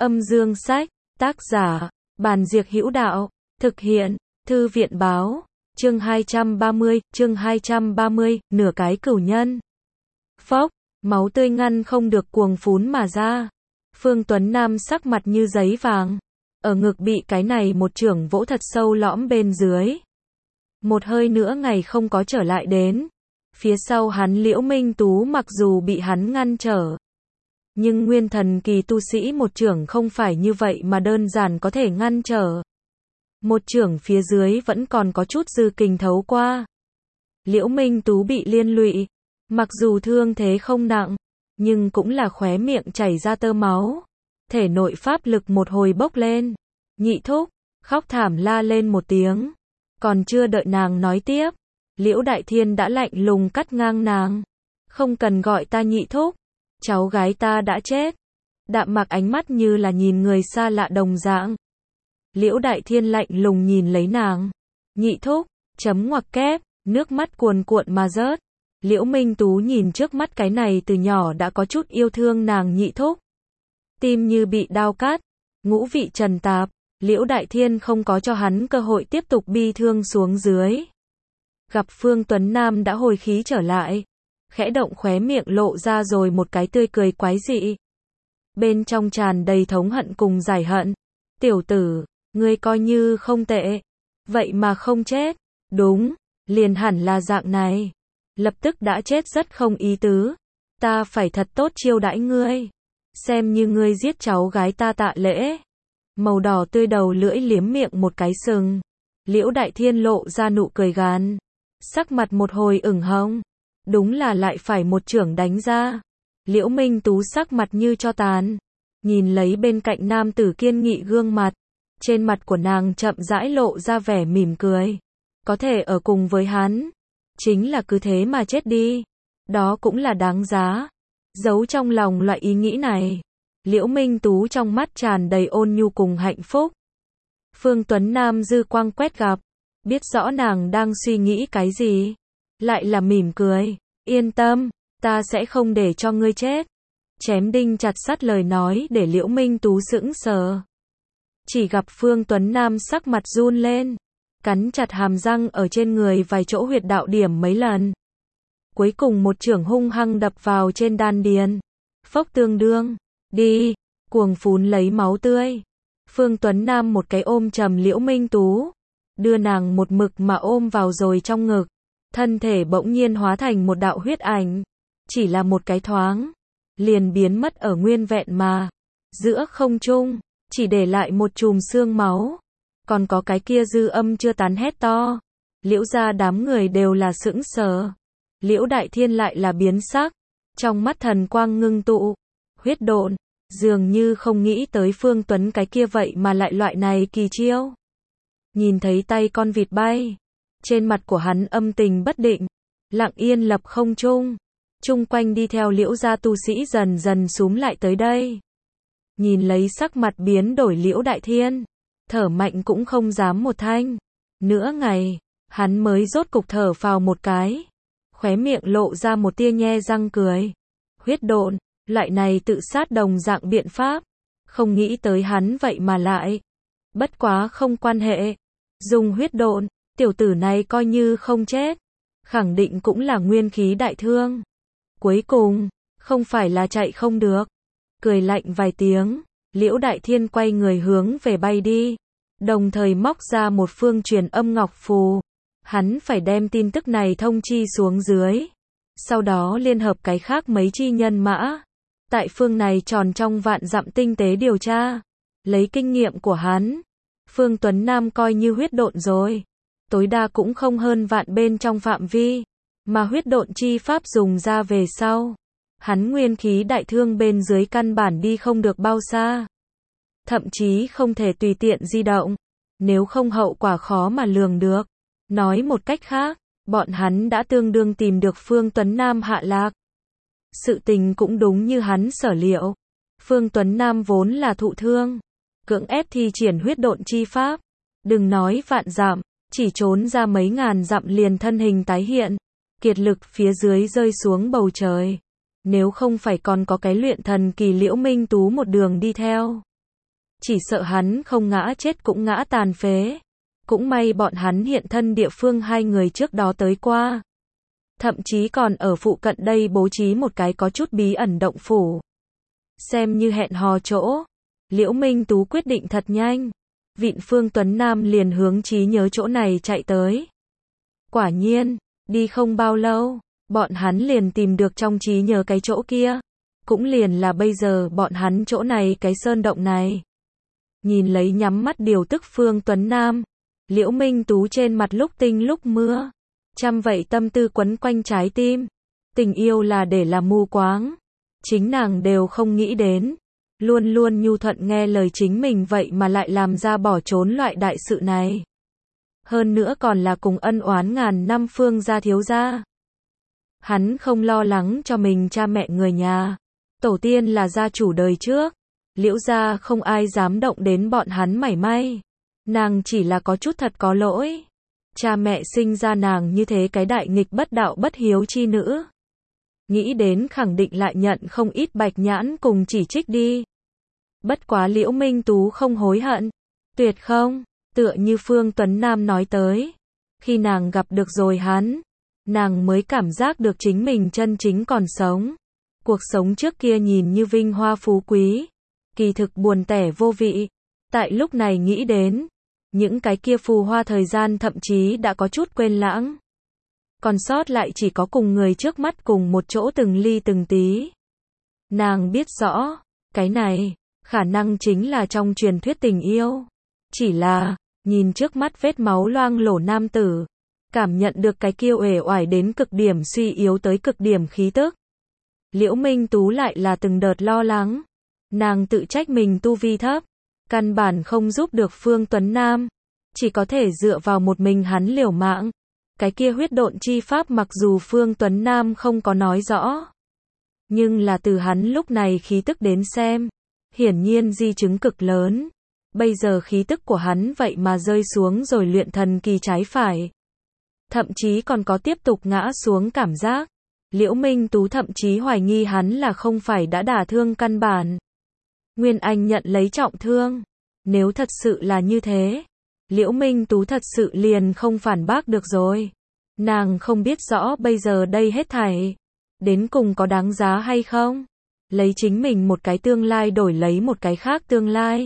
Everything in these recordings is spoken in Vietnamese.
Âm dương sách, tác giả, Bàn Diệc Hữu Đạo, thực hiện, Thư viện báo, chương 230, nửa cái cửu nhân. Phốc, máu tươi ngăn không được cuồng phún mà ra. Phương Tuấn Nam sắc mặt như giấy vàng, ở ngực bị cái này một chưởng vỗ thật sâu lõm bên dưới. Một hơi nữa ngày không có trở lại đến. Phía sau hắn Liễu Minh Tú mặc dù bị hắn ngăn trở, nhưng nguyên thần kỳ tu sĩ một chưởng không phải như vậy mà đơn giản có thể ngăn trở. Một chưởng phía dưới vẫn còn có chút dư kình thấu qua. Liễu Minh Tú bị liên lụy, mặc dù thương thế không nặng, nhưng cũng là khóe miệng chảy ra tơ máu. Thể nội pháp lực một hồi bốc lên. Nhị thúc, khóc thảm la lên một tiếng. Còn chưa đợi nàng nói tiếp, Liễu Đại Thiên đã lạnh lùng cắt ngang nàng. Không cần gọi ta nhị thúc, cháu gái ta đã chết. Đạm Mạc ánh mắt như là nhìn người xa lạ đồng dạng. Liễu Đại Thiên lạnh lùng nhìn lấy nàng. Nhị thúc, chấm ngoặc kép, nước mắt cuồn cuộn mà rớt. Liễu Minh Tú nhìn trước mắt cái này từ nhỏ đã có chút yêu thương nàng nhị thúc. Tim như bị đao cắt, ngũ vị trần tạp. Liễu Đại Thiên không có cho hắn cơ hội tiếp tục bi thương xuống dưới. Gặp Phương Tuấn Nam đã hồi khí trở lại, khẽ động khóe miệng lộ ra rồi một cái tươi cười quái dị. Bên trong tràn đầy thống hận cùng giải hận. Tiểu tử, ngươi coi như không tệ, vậy mà không chết. Đúng, liền hẳn là dạng này. Lập tức đã chết rất không ý tứ. Ta phải thật tốt chiêu đãi ngươi, xem như ngươi giết cháu gái ta tạ lễ. Màu đỏ tươi đầu lưỡi liếm miệng một cái sừng. Liễu Đại Thiên lộ ra nụ cười gàn, sắc mặt một hồi ửng hồng. Đúng là lại phải một chưởng đánh ra. Liễu Minh Tú sắc mặt như tro tàn, nhìn lấy bên cạnh nam tử kiên nghị gương mặt. Trên mặt của nàng chậm rãi lộ ra vẻ mỉm cười. Có thể ở cùng với hắn, chính là cứ thế mà chết đi. Đó cũng là đáng giá. Giấu trong lòng loại ý nghĩ này, Liễu Minh Tú trong mắt tràn đầy ôn nhu cùng hạnh phúc. Phương Tuấn Nam dư quang quét gặp, biết rõ nàng đang suy nghĩ cái gì. Lại là mỉm cười. Yên tâm, ta sẽ không để cho ngươi chết. Chém đinh chặt sắt lời nói để Liễu Minh Tú sững sờ. Chỉ gặp Phương Tuấn Nam sắc mặt run lên, cắn chặt hàm răng ở trên người vài chỗ huyệt đạo điểm mấy lần. Cuối cùng một chưởng hung hăng đập vào trên đan điền. Phốc tương đương, đi, cuồng phún lấy máu tươi. Phương Tuấn Nam một cái ôm chầm Liễu Minh Tú, đưa nàng một mực mà ôm vào rồi trong ngực. Thân thể bỗng nhiên hóa thành một đạo huyết ảnh, chỉ là một cái thoáng, liền biến mất ở nguyên vẹn mà. Giữa không trung, chỉ để lại một chùm xương máu. Còn có cái kia dư âm chưa tán hét to. Liễu gia đám người đều là sững sờ. Liễu Đại Thiên lại là biến sắc, trong mắt thần quang ngưng tụ. Huyết độn, dường như không nghĩ tới Phương Tuấn cái kia vậy mà lại loại này kỳ chiêu. Nhìn thấy tay con vịt bay, trên mặt của hắn âm tình bất định, lặng yên lập không trung. Chung quanh đi theo Liễu gia tu sĩ dần dần xúm lại tới đây. Nhìn lấy sắc mặt biến đổi Liễu Đại Thiên, thở mạnh cũng không dám một thanh. Nửa ngày, hắn mới rốt cục thở phào một cái, khóe miệng lộ ra một tia nhe răng cười. Huyết độn, loại này tự sát đồng dạng biện pháp, không nghĩ tới hắn vậy mà lại. Bất quá không quan hệ, dùng huyết độn, tiểu tử này coi như không chết, khẳng định cũng là nguyên khí đại thương. Cuối cùng, không phải là chạy không được. Cười lạnh vài tiếng, Liễu Đại Thiên quay người hướng về bay đi, đồng thời móc ra một phương truyền âm ngọc phù. Hắn phải đem tin tức này thông chi xuống dưới, sau đó liên hợp cái khác mấy chi nhân mã, tại phương này tròn trong vạn dặm tinh tế điều tra. Lấy kinh nghiệm của hắn, Phương Tuấn Nam coi như huyết độn rồi, tối đa cũng không hơn vạn bên trong phạm vi, mà huyết độn chi pháp dùng ra về sau, hắn nguyên khí đại thương bên dưới căn bản đi không được bao xa, thậm chí không thể tùy tiện di động, nếu không hậu quả khó mà lường được. Nói một cách khác, bọn hắn đã tương đương tìm được Phương Tuấn Nam hạ lạc. Sự tình cũng đúng như hắn sở liệu. Phương Tuấn Nam vốn là thụ thương, cưỡng ép thi triển huyết độn chi pháp. Đừng nói vạn dặm, chỉ trốn ra mấy ngàn dặm liền thân hình tái hiện, kiệt lực phía dưới rơi xuống bầu trời. Nếu không phải còn có cái luyện thần kỳ Liễu Minh Tú một đường đi theo, chỉ sợ hắn không ngã chết cũng ngã tàn phế. Cũng may bọn hắn hiện thân địa phương hai người trước đó tới qua. Thậm chí còn ở phụ cận đây bố trí một cái có chút bí ẩn động phủ. Xem như hẹn hò chỗ. Liễu Minh Tú quyết định thật nhanh. Vịn Phương Tuấn Nam liền hướng trí nhớ chỗ này chạy tới. Quả nhiên, đi không bao lâu, bọn hắn liền tìm được trong trí nhớ cái chỗ kia. Cũng liền là bây giờ bọn hắn chỗ này cái sơn động này. Nhìn lấy nhắm mắt điều tức Phương Tuấn Nam, Liễu Minh Tú trên mặt lúc tinh lúc mưa. Trăm vậy tâm tư quấn quanh trái tim. Tình yêu là để làm mù quáng. Chính nàng đều không nghĩ đến. Luôn luôn nhu thuận nghe lời chính mình vậy mà lại làm ra bỏ trốn loại đại sự này. Hơn nữa còn là cùng ân oán ngàn năm Phương gia thiếu gia. Hắn không lo lắng cho mình cha mẹ người nhà. Tổ tiên là gia chủ đời trước. Liễu gia không ai dám động đến bọn hắn mảy may. Nàng chỉ là có chút thật có lỗi. Cha mẹ sinh ra nàng như thế cái đại nghịch bất đạo bất hiếu chi nữ. Nghĩ đến khẳng định lại nhận không ít bạch nhãn cùng chỉ trích đi. Bất quá Liễu Minh Tú không hối hận. Tuyệt không, tựa như Phương Tuấn Nam nói tới. Khi nàng gặp được rồi hắn, nàng mới cảm giác được chính mình chân chính còn sống. Cuộc sống trước kia nhìn như vinh hoa phú quý, kỳ thực buồn tẻ vô vị. Tại lúc này nghĩ đến, những cái kia phù hoa thời gian thậm chí đã có chút quên lãng. Còn sót lại chỉ có cùng người trước mắt cùng một chỗ từng ly từng tí. Nàng biết rõ, cái này, khả năng chính là trong truyền thuyết tình yêu. Chỉ là, nhìn trước mắt vết máu loang lổ nam tử, cảm nhận được cái kia uể oải đến cực điểm suy yếu tới cực điểm khí tức. Liễu Minh Tú lại là từng đợt lo lắng. Nàng tự trách mình tu vi thấp, căn bản không giúp được Phương Tuấn Nam. Chỉ có thể dựa vào một mình hắn liều mạng. Cái kia huyết độn chi pháp mặc dù Phương Tuấn Nam không có nói rõ. Nhưng là từ hắn lúc này khí tức đến xem. Hiển nhiên di chứng cực lớn. Bây giờ khí tức của hắn vậy mà rơi xuống rồi luyện thần kỳ trái phải. Thậm chí còn có tiếp tục ngã xuống cảm giác. Liễu Minh Tú thậm chí hoài nghi hắn là không phải đã đả thương căn bản. Nguyên Anh nhận lấy trọng thương. Nếu thật sự là như thế, Liễu Minh Tú thật sự liền không phản bác được rồi. Nàng không biết rõ bây giờ đây hết thảy đến cùng có đáng giá hay không. Lấy chính mình một cái tương lai đổi lấy một cái khác tương lai.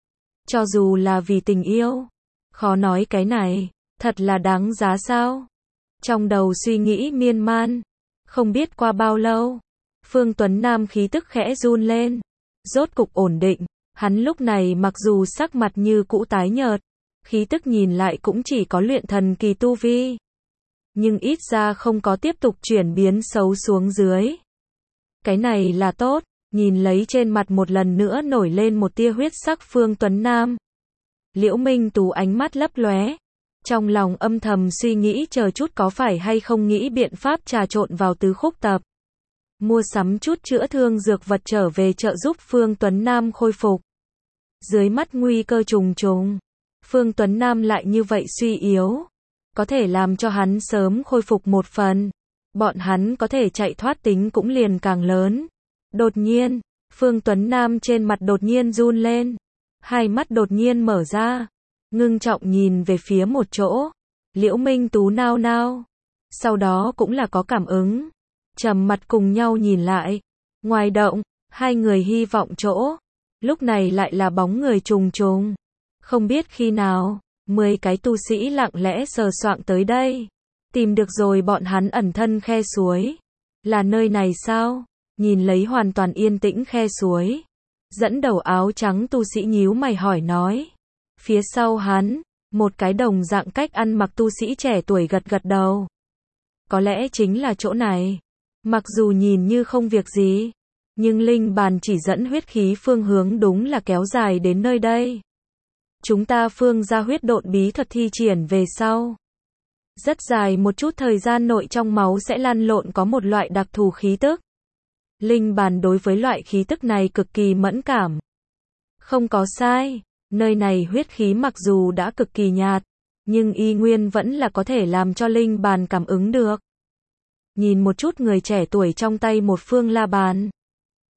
Cho dù là vì tình yêu, khó nói cái này thật là đáng giá sao. Trong đầu suy nghĩ miên man, không biết qua bao lâu, Phương Tuấn Nam khí tức khẽ run lên, rốt cục ổn định. Hắn lúc này mặc dù sắc mặt như cũ tái nhợt, khí tức nhìn lại cũng chỉ có luyện thần kỳ tu vi, nhưng ít ra không có tiếp tục chuyển biến xấu xuống dưới. Cái này là tốt. Nhìn lấy trên mặt một lần nữa nổi lên một tia huyết sắc Phương Tuấn Nam, Liễu Minh Tú ánh mắt lấp lóe, trong lòng âm thầm suy nghĩ chờ chút có phải hay không nghĩ biện pháp trà trộn vào tứ khúc tập, mua sắm chút chữa thương dược vật trở về trợ giúp Phương Tuấn Nam khôi phục. Dưới mắt nguy cơ trùng trùng, Phương Tuấn Nam lại như vậy suy yếu, có thể làm cho hắn sớm khôi phục một phần, bọn hắn có thể chạy thoát tính cũng liền càng lớn. Đột nhiên, Phương Tuấn Nam trên mặt đột nhiên run lên, hai mắt đột nhiên mở ra, ngưng trọng nhìn về phía một chỗ. Liễu Minh Tú nao nao, sau đó cũng là có cảm ứng, trầm mặt cùng nhau nhìn lại. Ngoài động, hai người hy vọng chỗ, lúc này lại là bóng người trùng trùng. Không biết khi nào, 10 cái tu sĩ lặng lẽ sờ soạng tới đây, tìm được rồi bọn hắn ẩn thân khe suối. Là nơi này sao? Nhìn lấy hoàn toàn yên tĩnh khe suối, dẫn đầu áo trắng tu sĩ nhíu mày hỏi nói. Phía sau hắn, một cái đồng dạng cách ăn mặc tu sĩ trẻ tuổi gật gật đầu. Có lẽ chính là chỗ này. Mặc dù nhìn như không việc gì, nhưng linh bàn chỉ dẫn huyết khí phương hướng đúng là kéo dài đến nơi đây. Chúng ta Phương gia huyết độn bí thuật thi triển về sau. Rất dài một chút thời gian nội trong máu sẽ lăn lộn có một loại đặc thù khí tức. Linh bàn đối với loại khí tức này cực kỳ mẫn cảm. Không có sai, nơi này huyết khí mặc dù đã cực kỳ nhạt, nhưng y nguyên vẫn là có thể làm cho linh bàn cảm ứng được. Nhìn một chút người trẻ tuổi trong tay một phương la bàn.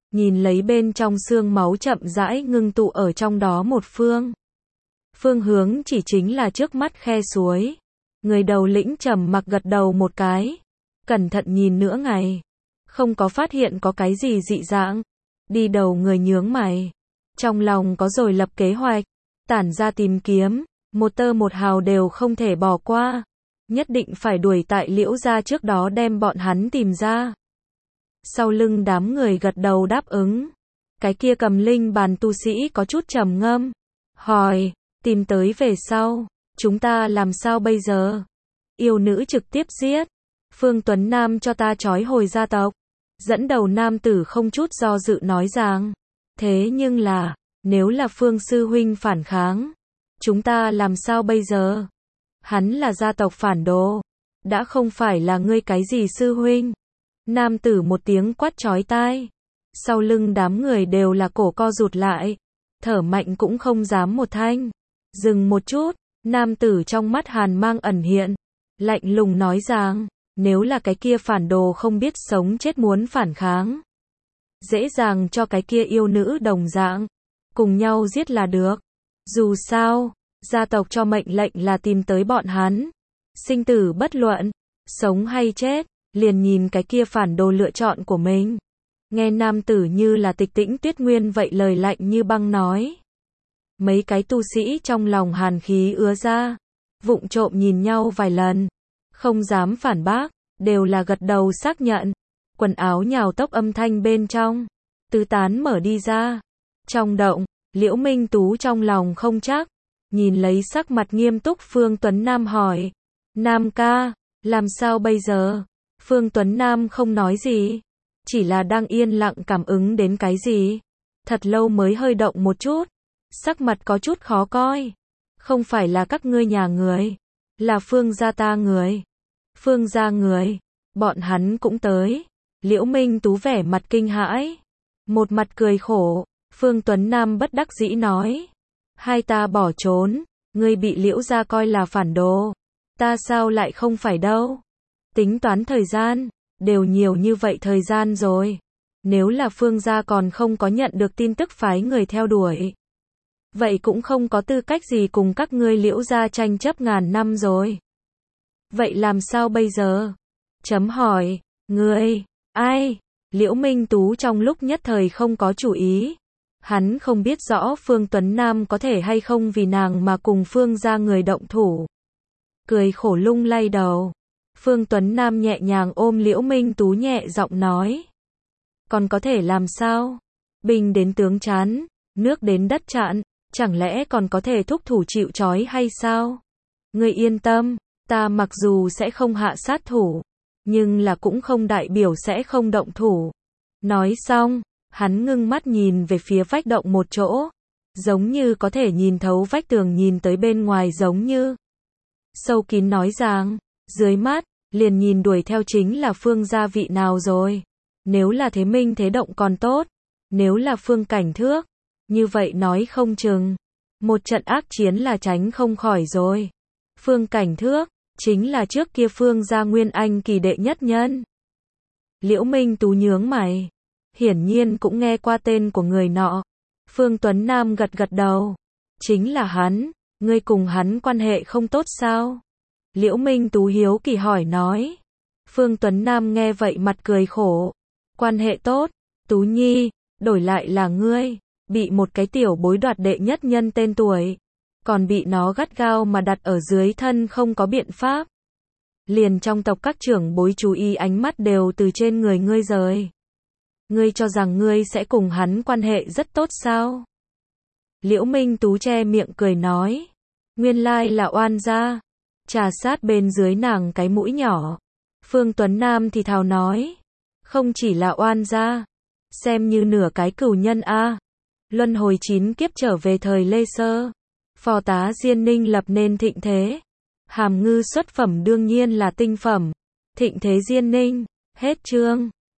nhìn lấy bên trong xương máu chậm rãi ngưng tụ ở trong đó một phương. Phương hướng chỉ chính là trước mắt khe suối. Người đầu lĩnh trầm mặc gật đầu một cái. Cẩn thận nhìn nửa ngày. Không có phát hiện có cái gì dị dạng. Đi đầu người nhướng mày. Trong lòng có rồi lập kế hoạch. Tản ra tìm kiếm. Một tơ một hào đều không thể bỏ qua. Nhất định phải đuổi tại Liễu gia trước đó đem bọn hắn tìm ra. Sau lưng đám người gật đầu đáp ứng. Cái kia cầm linh bàn tu sĩ có chút trầm ngâm. Hỏi, tìm tới về sau, chúng ta làm sao bây giờ? Yêu nữ trực tiếp giết. Phương Tuấn Nam cho ta trói hồi gia tộc. Dẫn đầu nam tử không chút do dự nói rằng. Thế nhưng là, nếu là Phương sư huynh phản kháng, chúng ta làm sao bây giờ? Hắn là gia tộc phản đồ. Đã không phải là ngươi cái gì sư huynh. Nam tử một tiếng quát chói tai. Sau lưng đám người đều là cổ co rụt lại. Thở mạnh cũng không dám một thanh. Dừng một chút, nam tử trong mắt hàn mang ẩn hiện. Lạnh lùng nói rằng, nếu là cái kia phản đồ không biết sống chết muốn phản kháng. Dễ dàng cho cái kia yêu nữ đồng dạng. Cùng nhau giết là được. Dù sao, gia tộc cho mệnh lệnh là tìm tới bọn hắn. Sinh tử bất luận, sống hay chết, liền nhìn cái kia phản đồ lựa chọn của mình. Nghe nam tử như là tịch tĩnh tuyết nguyên vậy lời lạnh như băng nói. Mấy cái tu sĩ trong lòng hàn khí ứa ra. Vụng trộm nhìn nhau vài lần. Không dám phản bác, đều là gật đầu xác nhận. Quần áo nhào tốc âm thanh bên trong. Tứ tán mở đi ra. Trong động, Liễu Minh Tú trong lòng không chắc. Nhìn lấy sắc mặt nghiêm túc Phương Tuấn Nam hỏi. Nam ca, làm sao bây giờ? Phương Tuấn Nam không nói gì. Chỉ là đang yên lặng cảm ứng đến cái gì. Thật lâu mới hơi động một chút. Sắc mặt có chút khó coi. Không phải là các ngươi nhà người. Là Phương gia ta người. Phương gia người. Bọn hắn cũng tới. Liễu Minh Tú vẻ mặt kinh hãi. Một mặt cười khổ. Phương Tuấn Nam bất đắc dĩ nói. Hai ta bỏ trốn. Ngươi bị Liễu gia coi là phản đồ. Ta sao lại không phải đâu. Tính toán thời gian. Đều nhiều như vậy thời gian rồi. Nếu là Phương gia còn không có nhận được tin tức phái người theo đuổi. Vậy cũng không có tư cách gì cùng các ngươi Liễu gia tranh chấp ngàn năm rồi. Vậy làm sao bây giờ? Chấm hỏi, ngươi, ai? Liễu Minh Tú trong lúc nhất thời không có chủ ý. Hắn không biết rõ Phương Tuấn Nam có thể hay không vì nàng mà cùng Phương gia người động thủ. Cười khổ lung lay đầu. Phương Tuấn Nam nhẹ nhàng ôm Liễu Minh Tú nhẹ giọng nói. Còn có thể làm sao? Binh đến tướng chán, nước đến đất chặn, chẳng lẽ còn có thể thúc thủ chịu trói hay sao? Ngươi yên tâm, ta mặc dù sẽ không hạ sát thủ, nhưng là cũng không đại biểu sẽ không động thủ. Nói xong, hắn ngưng mắt nhìn về phía vách động một chỗ, giống như có thể nhìn thấu vách tường nhìn tới bên ngoài giống như. Sâu kín nói rằng, dưới mắt, liền nhìn đuổi theo chính là Phương gia vị nào rồi. Nếu là Thế Minh Thế Động còn tốt, nếu là Phương Cảnh Thước, như vậy nói không chừng. Một trận ác chiến là tránh không khỏi rồi. Phương Cảnh Thước, chính là trước kia Phương gia Nguyên Anh kỳ đệ nhất nhân. Liễu Minh Tú nhướng mày. Hiển nhiên cũng nghe qua tên của người nọ. Phương Tuấn Nam gật gật đầu. Chính là hắn, ngươi cùng hắn quan hệ không tốt sao? Liễu Minh Tú hiếu kỳ hỏi nói. Phương Tuấn Nam nghe vậy mặt cười khổ. Quan hệ tốt, Tú Nhi, đổi lại là ngươi, bị một cái tiểu bối đoạt đệ nhất nhân tên tuổi. Còn bị nó gắt gao mà đặt ở dưới thân không có biện pháp. Liền trong tộc các trưởng bối chú ý ánh mắt đều từ trên người ngươi rời. Ngươi cho rằng ngươi sẽ cùng hắn quan hệ rất tốt sao? Liễu Minh Tú che miệng cười nói. Nguyên lai là oan gia. Trà sát bên dưới nàng cái mũi nhỏ. Phương Tuấn Nam thì thào nói. Không chỉ là oan gia. Xem như nửa cái cửu nhân a. Luân hồi 9 kiếp trở về thời Lê Sơ. Phò tá Diên Ninh lập nên thịnh thế. Hàm ngư xuất phẩm đương nhiên là tinh phẩm. Thịnh thế Diên Ninh. Hết chương.